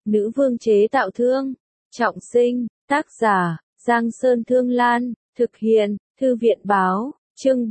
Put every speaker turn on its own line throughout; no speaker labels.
Nữ vương chế tạo thương. Trọng sinh, tác giả, Giang Sơn Thương Lan, thực hiện, Thư viện Báo, chương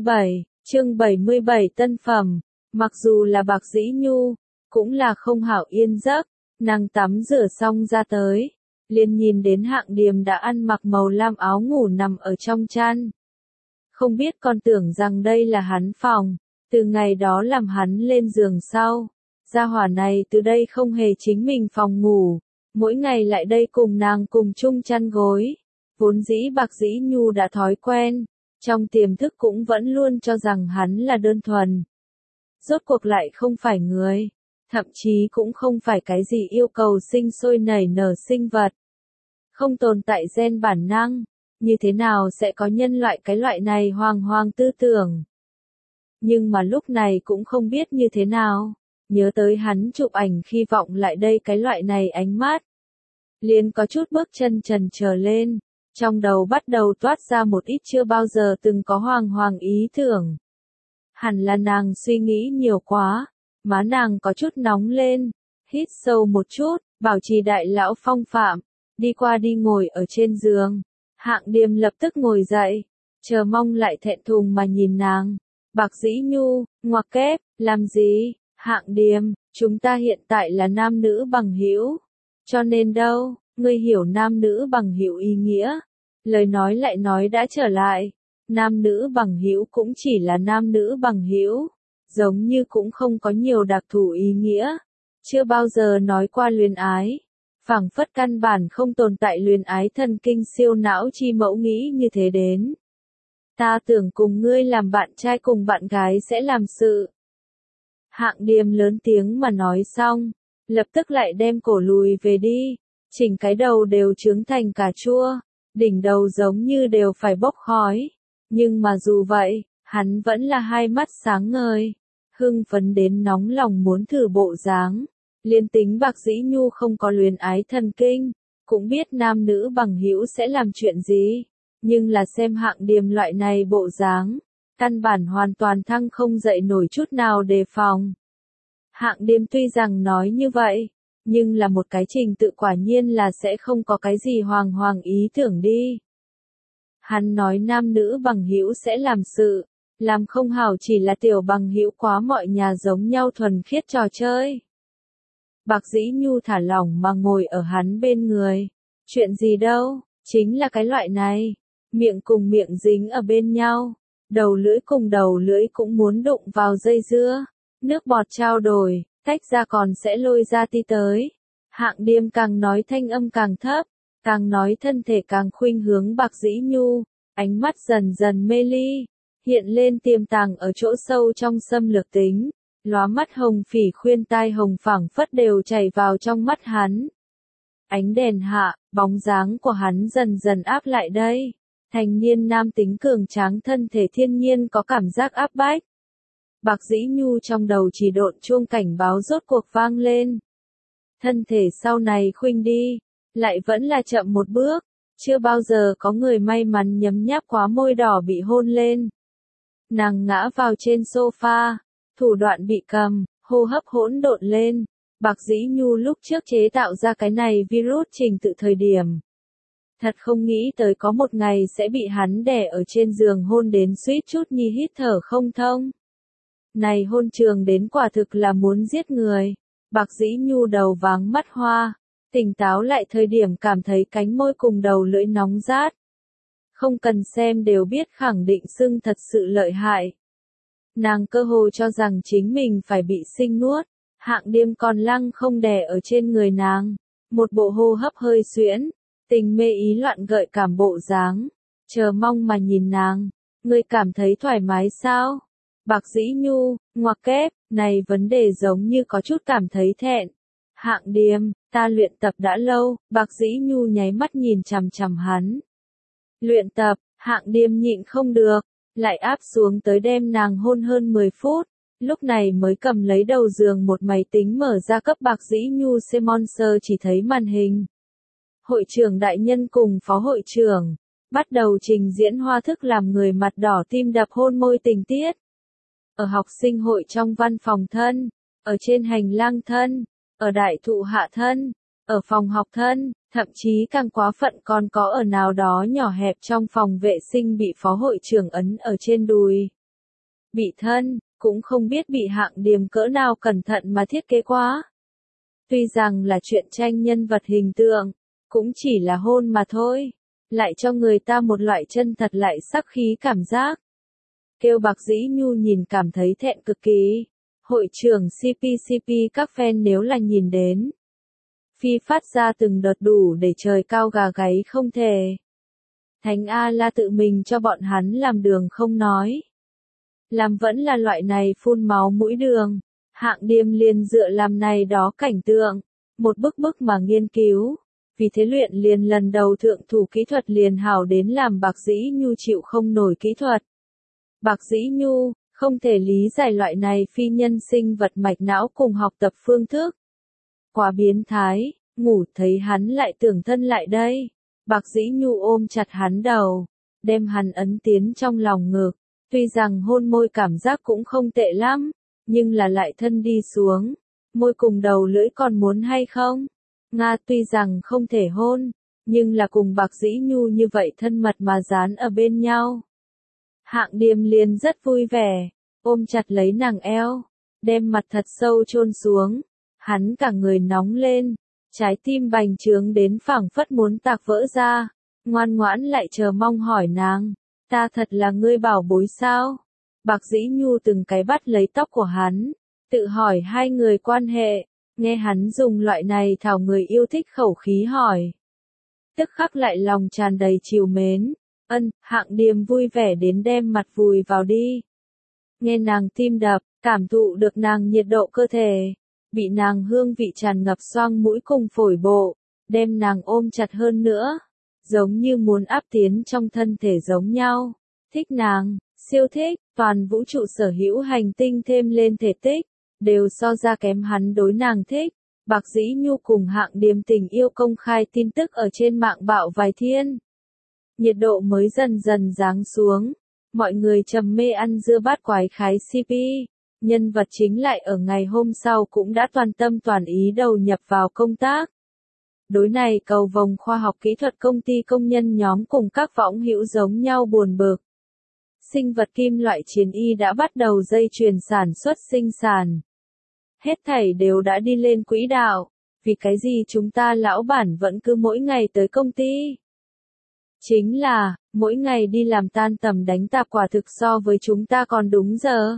77 tân phẩm. Mặc dù là Bạc Dĩ Nhu, cũng là không hảo yên giấc, nàng tắm rửa xong ra tới, liền nhìn đến Hạng Điềm đã ăn mặc màu lam áo ngủ nằm ở trong chăn. Không biết còn tưởng rằng đây là hắn phòng, từ ngày đó làm hắn lên giường sau. Gia hỏa này từ đây không hề chính mình phòng ngủ, mỗi ngày lại đây cùng nàng cùng chung chăn gối. Vốn dĩ Bạc Dĩ Nhu đã thói quen, trong tiềm thức cũng vẫn luôn cho rằng hắn là đơn thuần. Rốt cuộc lại không phải người, thậm chí cũng không phải cái gì yêu cầu sinh sôi nảy nở sinh vật. Không tồn tại gen bản năng, như thế nào sẽ có nhân loại cái loại này hoang tư tưởng. Nhưng mà lúc này cũng không biết như thế nào, nhớ tới hắn chụp ảnh khi vọng lại đây cái loại này ánh mắt. Liền có chút bước chân trần trở lên, trong đầu bắt đầu toát ra một ít chưa bao giờ từng có hoàng ý tưởng. Hẳn là nàng suy nghĩ nhiều quá, má nàng có chút nóng lên, hít sâu một chút, bảo trì đại lão phong phạm, đi qua đi ngồi ở trên giường. Hạng Điềm lập tức ngồi dậy, chờ mong lại thẹn thùng mà nhìn nàng. Bạc Dĩ Nhu, ngoặc kép, làm gì? Hạng Điềm, chúng ta hiện tại là nam nữ bằng hữu, cho nên đâu, ngươi hiểu nam nữ bằng hữu ý nghĩa. Lời nói lại nói đã trở lại, nam nữ bằng hữu cũng chỉ là nam nữ bằng hữu, giống như cũng không có nhiều đặc thù ý nghĩa, chưa bao giờ nói qua luyến ái. Phảng phất căn bản không tồn tại luyến ái thần kinh siêu não chi mẫu nghĩ như thế đến. Ta tưởng cùng ngươi làm bạn trai cùng bạn gái sẽ làm sự. Hạng Điềm lớn tiếng mà nói xong, lập tức lại đem cổ lùi về đi, chỉnh cái đầu đều trướng thành cà chua, đỉnh đầu giống như đều phải bốc khói. Nhưng mà dù vậy, hắn vẫn là hai mắt sáng ngời, hưng phấn đến nóng lòng muốn thử bộ dáng. Liên tính Bạc Dĩ Nhu không có luyến ái thần kinh, cũng biết nam nữ bằng hữu sẽ làm chuyện gì, nhưng là xem Hạng Điềm loại này bộ dáng, căn bản hoàn toàn thăng không dậy nổi chút nào đề phòng. Hạng Điềm tuy rằng nói như vậy, nhưng là một cái trình tự quả nhiên là sẽ không có cái gì hoàng ý tưởng đi. Hắn nói nam nữ bằng hữu sẽ làm sự, làm không hảo chỉ là tiểu bằng hữu quá mọi nhà giống nhau thuần khiết trò chơi. Bạc Dĩ Nhu thả lỏng mà ngồi ở hắn bên người. Chuyện gì đâu, chính là cái loại này. Miệng cùng miệng dính ở bên nhau. Đầu lưỡi cùng đầu lưỡi cũng muốn đụng vào dây dưa. Nước bọt trao đổi, tách ra còn sẽ lôi ra ti tới. Hạng Điềm càng nói thanh âm càng thấp, càng nói thân thể càng khuynh hướng Bạc Dĩ Nhu. Ánh mắt dần dần mê ly, hiện lên tiềm tàng ở chỗ sâu trong xâm lược tính. Lóa mắt hồng phỉ khuyên tai hồng phảng phất đều chảy vào trong mắt hắn. Ánh đèn hạ, bóng dáng của hắn dần dần áp lại đây. Thành niên nam tính cường tráng thân thể thiên nhiên có cảm giác áp bách. Bạc Dĩ Nhu trong đầu chỉ độn chuông cảnh báo rốt cuộc vang lên. Thân thể sau này khuynh đi, lại vẫn là chậm một bước. Chưa bao giờ có người may mắn nhấm nháp quá môi đỏ bị hôn lên. Nàng ngã vào trên sofa. Thủ đoạn bị cầm, hô hấp hỗn độn lên. Bạc Dĩ Nhu lúc trước chế tạo ra cái này virus trình tự thời điểm. Thật không nghĩ tới có một ngày sẽ bị hắn đè ở trên giường hôn đến suýt chút nhi hít thở không thông. Này hôn trường đến quả thực là muốn giết người. Bạc Dĩ Nhu đầu váng mắt hoa, tỉnh táo lại thời điểm cảm thấy cánh môi cùng đầu lưỡi nóng rát. Không cần xem đều biết khẳng định sưng thật sự lợi hại. Nàng cơ hồ cho rằng chính mình phải bị sinh nuốt, Hạng Điềm còn lăng không đè ở trên người nàng, một bộ hô hấp hơi xuyễn, tình mê ý loạn gợi cảm bộ dáng, chờ mong mà nhìn nàng, ngươi cảm thấy thoải mái sao? Bạc Dĩ Nhu, ngoặc kép, này vấn đề giống như có chút cảm thấy thẹn. Hạng Điềm, ta luyện tập đã lâu, Bạc Dĩ Nhu nháy mắt nhìn chằm chằm hắn. Luyện tập, Hạng Điềm nhịn không được. Lại áp xuống tới đem nàng hôn hơn 10 phút, lúc này mới cầm lấy đầu giường một máy tính mở ra cấp Bạc Dĩ Nhu Monster chỉ thấy màn hình. Hội trưởng đại nhân cùng phó hội trưởng, bắt đầu trình diễn hoa thức làm người mặt đỏ tim đập hôn môi tình tiết. Ở học sinh hội trong văn phòng thân, ở trên hành lang thân, ở đại thụ hạ thân, ở phòng học thân, thậm chí càng quá phận còn có ở nào đó nhỏ hẹp trong phòng vệ sinh bị phó hội trưởng ấn ở trên đùi. Bị thân, cũng không biết bị Hạng Điềm cỡ nào cẩn thận mà thiết kế quá. Tuy rằng là chuyện tranh nhân vật hình tượng, cũng chỉ là hôn mà thôi, lại cho người ta một loại chân thật lại sắc khí cảm giác. Kêu Bạc Dĩ Nhu nhìn cảm thấy thẹn cực kỳ. Hội trưởng CPCP các fan nếu là nhìn đến. Phi phát ra từng đợt đủ để trời cao gà gáy không thể. Thánh A-la tự mình cho bọn hắn làm đường không nói. Làm vẫn là loại này phun máu mũi đường. Hạng Điềm liền dựa làm này đó cảnh tượng. Một bức bức mà nghiên cứu. Vì thế luyện liền lần đầu thượng thủ kỹ thuật liền hảo đến làm Bạc Dĩ Nhu chịu không nổi kỹ thuật. Bạc Dĩ Nhu, không thể lý giải loại này phi nhân sinh vật mạch não cùng học tập phương thức. Quá biến thái, ngủ thấy hắn lại tưởng thân lại đây. Bạc Dĩ Nhu ôm chặt hắn đầu, đem hắn ấn tiến trong lòng ngực. Tuy rằng hôn môi cảm giác cũng không tệ lắm, nhưng là lại thân đi xuống. Môi cùng đầu lưỡi còn muốn hay không? Nga tuy rằng không thể hôn, nhưng là cùng Bạc Dĩ Nhu như vậy thân mật mà dán ở bên nhau. Hạng Điềm liền rất vui vẻ, ôm chặt lấy nàng eo, đem mặt thật sâu chôn xuống, hắn cả người nóng lên, trái tim bành trướng đến phảng phất muốn tạc vỡ ra, ngoan ngoãn lại chờ mong hỏi nàng, ta thật là ngươi bảo bối sao? Bạc Dĩ Nhu từng cái bắt lấy tóc của hắn, tự hỏi hai người quan hệ, nghe hắn dùng loại này thảo người yêu thích khẩu khí hỏi. Tức khắc lại lòng tràn đầy trìu mến. Hạng Điềm vui vẻ đến đem mặt vùi vào đi. Nghe nàng tim đập, cảm thụ được nàng nhiệt độ cơ thể, bị nàng hương vị tràn ngập xoang mũi cùng phổi bộ, đem nàng ôm chặt hơn nữa, giống như muốn áp tiến trong thân thể giống nhau. Thích nàng, siêu thích, toàn vũ trụ sở hữu hành tinh thêm lên thể tích, đều so ra kém hắn đối nàng thích. Bạc Dĩ Nhu cùng Hạng Điềm tình yêu công khai tin tức ở trên mạng bạo vài thiên. Nhiệt độ mới dần dần giáng xuống, mọi người trầm mê ăn dưa bát quái khái CP, nhân vật chính lại ở ngày hôm sau cũng đã toàn tâm toàn ý đầu nhập vào công tác. Đối này cầu vồng khoa học kỹ thuật công ty công nhân nhóm cùng các võng hữu giống nhau buồn bực. Sinh vật kim loại chiến y đã bắt đầu dây chuyền sản xuất sinh sản. Hết thảy đều đã đi lên quỹ đạo, vì cái gì chúng ta lão bản vẫn cứ mỗi ngày tới công ty? Chính là, mỗi ngày đi làm tan tầm đánh tạp quả thực so với chúng ta còn đúng giờ.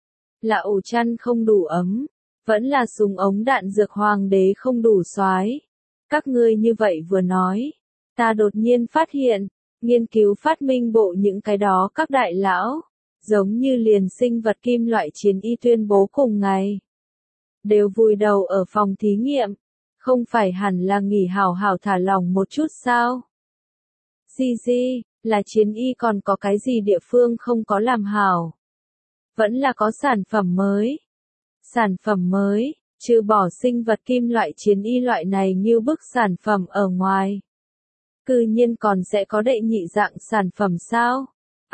Là ổ chăn không đủ ấm, vẫn là súng ống đạn dược hoàng đế không đủ soái. Các ngươi như vậy vừa nói, ta đột nhiên phát hiện, nghiên cứu phát minh bộ những cái đó các đại lão, giống như liền sinh vật kim loại chiến y tuyên bố cùng ngày. Đều vùi đầu ở phòng thí nghiệm, không phải hẳn là nghỉ hảo hảo thả lỏng một chút sao? Gì, là chiến y còn có cái gì địa phương không có làm hảo? Vẫn là có sản phẩm mới. Sản phẩm mới, trừ bỏ sinh vật kim loại chiến y loại này như bức sản phẩm ở ngoài. Cư nhiên còn sẽ có đệ nhị dạng sản phẩm sao?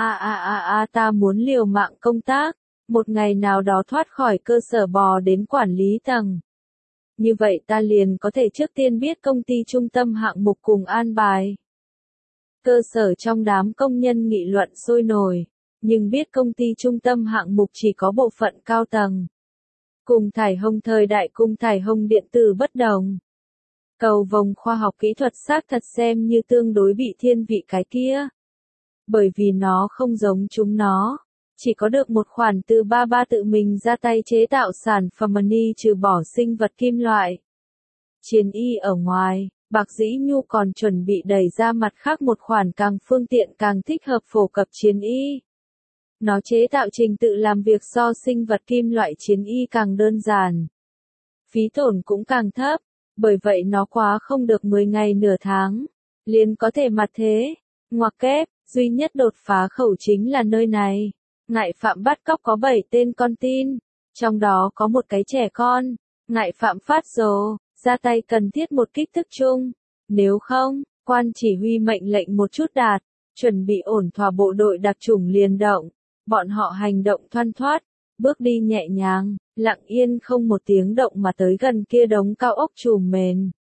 Ta muốn liều mạng công tác, một ngày nào đó thoát khỏi cơ sở bò đến quản lý tầng. Như vậy ta liền có thể trước tiên biết công ty trung tâm hạng mục cùng an bài. Cơ sở trong đám công nhân nghị luận sôi nổi, nhưng biết công ty trung tâm hạng mục chỉ có bộ phận cao tầng. Cùng thải hồng thời đại cùng thải hồng điện tử bất đồng. Cầu vồng khoa học kỹ thuật xác thật xem như tương đối bị thiên vị cái kia. Bởi vì nó không giống chúng nó, chỉ có được một khoản từ ba tự mình ra tay chế tạo sản phẩm money trừ bỏ sinh vật kim loại. Chiến y ở ngoài, Bạc Dĩ Nhu còn chuẩn bị đẩy ra mặt khác một khoản càng phương tiện càng thích hợp phổ cập chiến y. Nó chế tạo trình tự làm việc so sinh vật kim loại chiến y càng đơn giản. Phí tổn cũng càng thấp, bởi vậy nó quá không được 10 ngày nửa tháng, liền có thể mặt thế. Ngoặc kép, duy nhất đột phá khẩu chính là nơi này. Ngại phạm bắt cóc có 7 tên con tin, trong đó có một cái trẻ con. Ngại phạm phát rồ, ra tay cần thiết một kích thước chung. Nếu không, quan chỉ huy mệnh lệnh một chút đạt, chuẩn bị ổn thỏa bộ đội đặc chủng liền động. Bọn họ hành động thoăn thoắt, bước đi nhẹ nhàng, lặng yên không một tiếng động mà tới gần kia đống cao ốc trùm mền.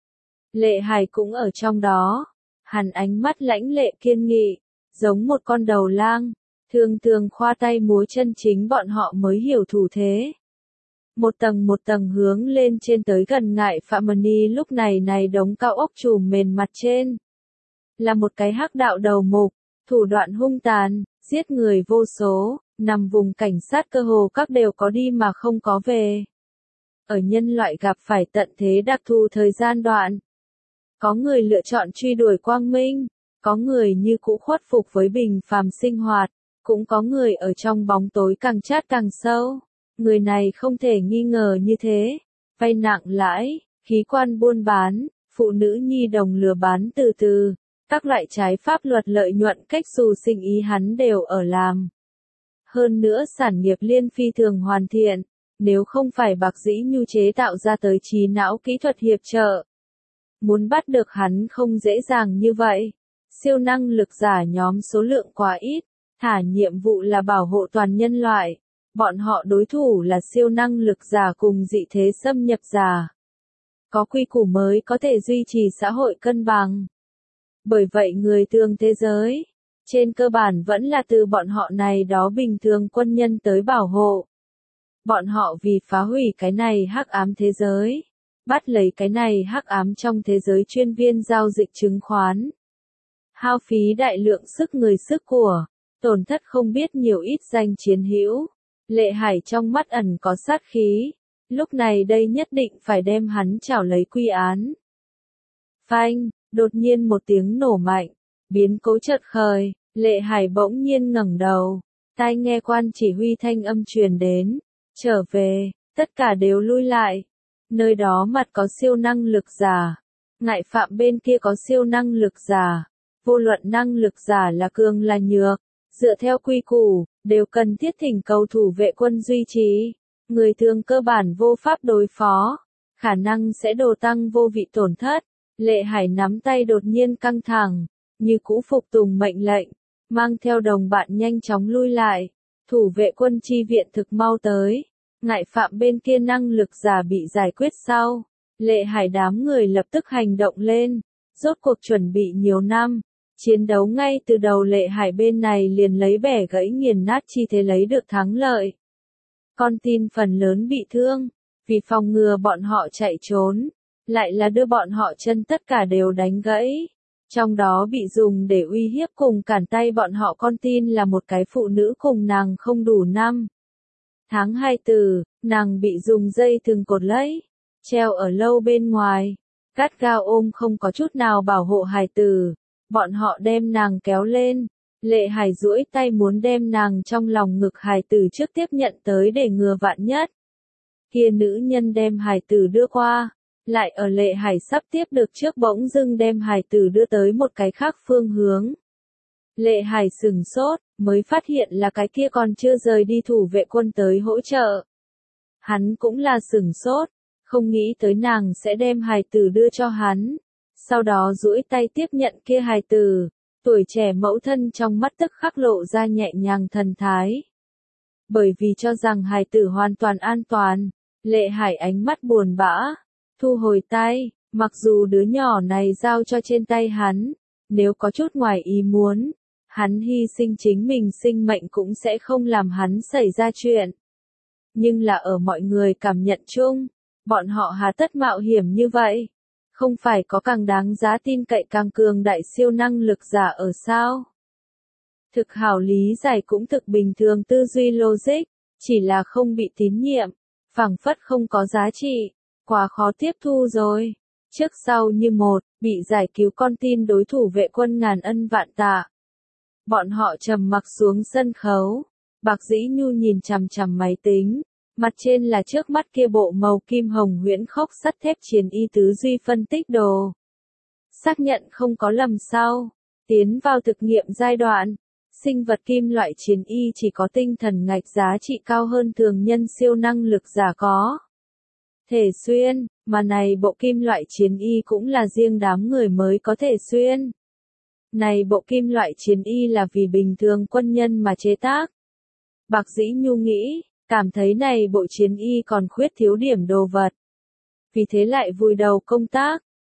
Lệ Hải cũng ở trong đó. Hắn ánh mắt lãnh lệ kiên nghị, giống một con đầu lang, thường thường khoa tay múa chân, chính bọn họ mới hiểu thủ thế. Một tầng hướng lên trên tới gần Ngải Phạm Mani, lúc này đống cao ốc trùm mền mặt trên. Là một cái hắc đạo đầu mục, thủ đoạn hung tàn, giết người vô số, nằm vùng cảnh sát cơ hồ các đều có đi mà không có về. Ở nhân loại gặp phải tận thế đặc thù thời gian đoạn. Có người lựa chọn truy đuổi quang minh, có người như cũ khuất phục với bình phàm sinh hoạt, cũng có người ở trong bóng tối càng chát càng sâu. Người này không thể nghi ngờ như thế, vay nặng lãi, khí quan buôn bán, phụ nữ nhi đồng lừa bán từ từ, các loại trái pháp luật lợi nhuận cách xù sinh ý hắn đều ở làm. Hơn nữa sản nghiệp liên phi thường hoàn thiện, nếu không phải Bạc Dĩ Nhu chế tạo ra tới trí não kỹ thuật hiệp trợ. Muốn bắt được hắn không dễ dàng như vậy. Siêu năng lực giả nhóm số lượng quá ít, thả nhiệm vụ là bảo hộ toàn nhân loại. Bọn họ đối thủ là siêu năng lực giả cùng dị thế xâm nhập giả. Có quy củ mới có thể duy trì xã hội cân bằng. Bởi vậy người thường thế giới, trên cơ bản vẫn là từ bọn họ này đó bình thường quân nhân tới bảo hộ. Bọn họ vì phá hủy cái này hắc ám thế giới, bắt lấy cái này hắc ám trong thế giới chuyên viên giao dịch chứng khoán. Hao phí đại lượng sức người sức của, tổn thất không biết nhiều ít danh chiến hữu. Lệ Hải trong mắt ẩn có sát khí, lúc này đây nhất định phải đem hắn trảo lấy quy án. Phanh, đột nhiên một tiếng nổ mạnh, biến cố chợt khởi, Lệ Hải bỗng nhiên ngẩng đầu, tai nghe quan chỉ huy thanh âm truyền đến, trở về, tất cả đều lui lại. Nơi đó mặt có siêu năng lực giả, Ngải Phạm bên kia có siêu năng lực giả, vô luận năng lực giả là cường là nhược, dựa theo quy củ, đều cần thiết thỉnh cầu thủ vệ quân duy trì, người thường cơ bản vô pháp đối phó, khả năng sẽ đồ tăng vô vị tổn thất. Lệ Hải nắm tay đột nhiên căng thẳng, như cũ phục tùng mệnh lệnh, mang theo đồng bạn nhanh chóng lui lại, thủ vệ quân chi viện thực mau tới. Ngải Phạm bên kia năng lực giả bị giải quyết sau, Lệ Hải đám người lập tức hành động lên, rốt cuộc chuẩn bị nhiều năm, chiến đấu ngay từ đầu Lệ Hải bên này liền lấy bẻ gãy nghiền nát chi thế lấy được thắng lợi. Con tin phần lớn bị thương, vì phòng ngừa bọn họ chạy trốn, lại là đưa bọn họ chân tất cả đều đánh gãy. Trong đó bị dùng để uy hiếp cùng cản tay bọn họ con tin là một cái phụ nữ cùng nàng không đủ năm. Tháng 24, nàng bị dùng dây thừng cột lấy, treo ở lâu bên ngoài, gắt gao ôm không có chút nào bảo hộ hài tử. Bọn họ đem nàng kéo lên, Lệ Hải duỗi tay muốn đem nàng trong lòng ngực hài tử trước tiếp nhận tới để ngừa vạn nhất. Kia nữ nhân đem hài tử đưa qua, lại ở Lệ Hải sắp tiếp được trước bỗng dưng đem hài tử đưa tới một cái khác phương hướng. Lệ Hải sửng sốt, mới phát hiện là cái kia còn chưa rời đi thủ vệ quân tới hỗ trợ. Hắn cũng là sửng sốt, không nghĩ tới nàng sẽ đem hài tử đưa cho hắn. Sau đó duỗi tay tiếp nhận kia hài tử, tuổi trẻ mẫu thân trong mắt tức khắc lộ ra nhẹ nhàng thần thái. Bởi vì cho rằng hài tử hoàn toàn an toàn, Lệ Hải ánh mắt buồn bã, thu hồi tay, mặc dù đứa nhỏ này giao cho trên tay hắn, nếu có chút ngoài ý muốn, hắn hy sinh chính mình sinh mệnh cũng sẽ không làm hắn xảy ra chuyện. Nhưng là ở mọi người cảm nhận chung, bọn họ hà tất mạo hiểm như vậy. Không phải có càng đáng giá tin cậy càng cường đại siêu năng lực giả ở sao? Thực hảo lý giải cũng thực bình thường tư duy logic, chỉ là không bị tín nhiệm, phảng phất không có giá trị, quá khó tiếp thu rồi. Trước sau như một, bị giải cứu con tin đối thủ vệ quân ngàn ân vạn tạ. Bọn họ trầm mặc xuống sân khấu, Bạc Dĩ Nhu nhìn chằm chằm máy tính. Mặt trên là trước mắt kia bộ màu kim hồng huyễn khốc sắt thép chiến y tứ duy phân tích đồ. Xác nhận không có lầm sau, tiến vào thực nghiệm giai đoạn, sinh vật kim loại chiến y chỉ có tinh thần ngạch giá trị cao hơn thường nhân siêu năng lực giả có. Thể xuyên, mà này bộ kim loại chiến y cũng là riêng đám người mới có thể xuyên. Này bộ kim loại chiến y là vì bình thường quân nhân mà chế tác. Bạc Dĩ Nhu nghĩ, cảm thấy này bộ chiến y còn khuyết thiếu điểm đồ vật. Vì thế lại vùi đầu công tác,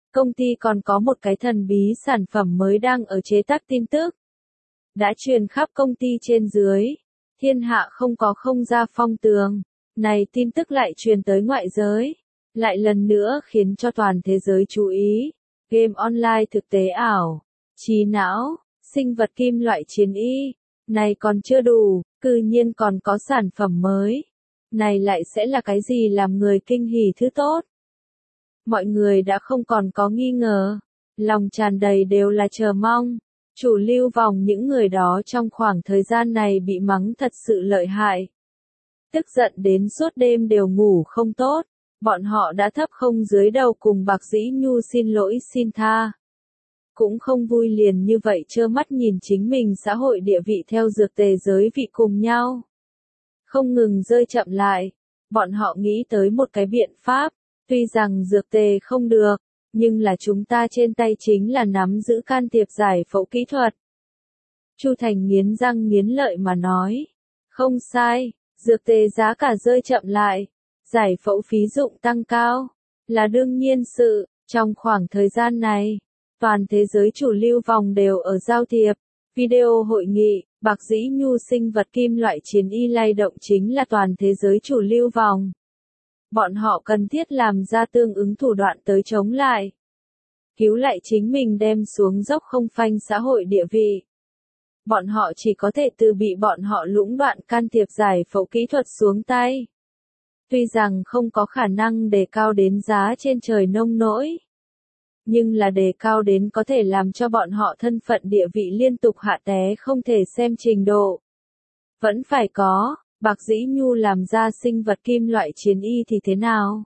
công ty còn có một cái thần bí sản phẩm mới đang ở chế tác tin tức. Đã truyền khắp công ty trên dưới. Thiên hạ không có không ra phong tường. Này tin tức lại truyền tới ngoại giới. Lại lần nữa khiến cho toàn thế giới chú ý. Game online thực tế ảo. Trí não. Sinh vật kim loại chiến y. Này còn chưa đủ, cư nhiên còn có sản phẩm mới. Này lại sẽ là cái gì làm người kinh hỉ thứ tốt? Mọi người đã không còn có nghi ngờ. Lòng tràn đầy đều là chờ mong. Chủ lưu vòng những người đó trong khoảng thời gian này bị mắng thật sự lợi hại. Tức giận đến suốt đêm đều ngủ không tốt. Bọn họ đã thấp không dưới đầu cùng Bạc Dĩ Nhu xin lỗi xin tha. Cũng không vui liền như vậy trơ mắt nhìn chính mình xã hội địa vị theo dược tề giới vị cùng nhau. Không ngừng rơi chậm lại. Bọn họ nghĩ tới một cái biện pháp. Tuy rằng dược tề không được, nhưng là chúng ta trên tay chính là nắm giữ can thiệp giải phẫu kỹ thuật. Chu Thành nghiến răng nghiến lợi mà nói. Không sai, dược tề giá cả rơi chậm lại. Giải phẫu phí dụng tăng cao. Là đương nhiên sự, trong khoảng thời gian này, toàn thế giới chủ lưu vòng đều ở giao thiệp. Video hội nghị, Bạc Dĩ Nhu sinh vật kim loại chiến y lay động chính là toàn thế giới chủ lưu vòng. Bọn họ cần thiết làm ra tương ứng thủ đoạn tới chống lại. Cứu lại chính mình đem xuống dốc không phanh xã hội địa vị. Bọn họ chỉ có thể từ bị bọn họ lũng đoạn can thiệp giải phẫu kỹ thuật xuống tay. Tuy rằng không có khả năng đề cao đến giá trên trời nông nỗi. Nhưng là đề cao đến có thể làm cho bọn họ thân phận địa vị liên tục hạ té không thể xem trình độ. Vẫn phải có. Bạc Dĩ Nhu làm ra sinh vật kim loại chiến y thì thế nào?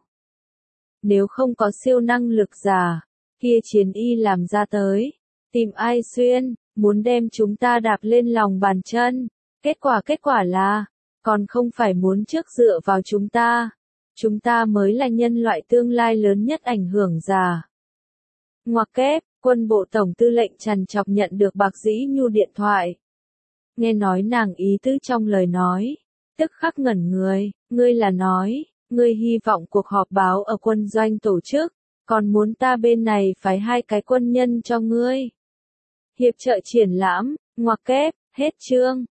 Nếu không có siêu năng lực giả, kia chiến y làm ra tới, tìm ai xuyên, muốn đem chúng ta đạp lên lòng bàn chân. Kết quả là, còn không phải muốn trước dựa vào chúng ta. Chúng ta mới là nhân loại tương lai lớn nhất ảnh hưởng giả. Ngoặc kép, quân bộ tổng tư lệnh trằn trọc nhận được Bạc Dĩ Nhu điện thoại. Nghe nói nàng ý tứ trong lời nói. Tức khắc ngẩn người, ngươi là nói, ngươi hy vọng cuộc họp báo ở quân doanh tổ chức, còn muốn ta bên này phái 2 cái quân nhân cho ngươi. Hiệp trợ triển lãm, ngoặc kép, hết chương.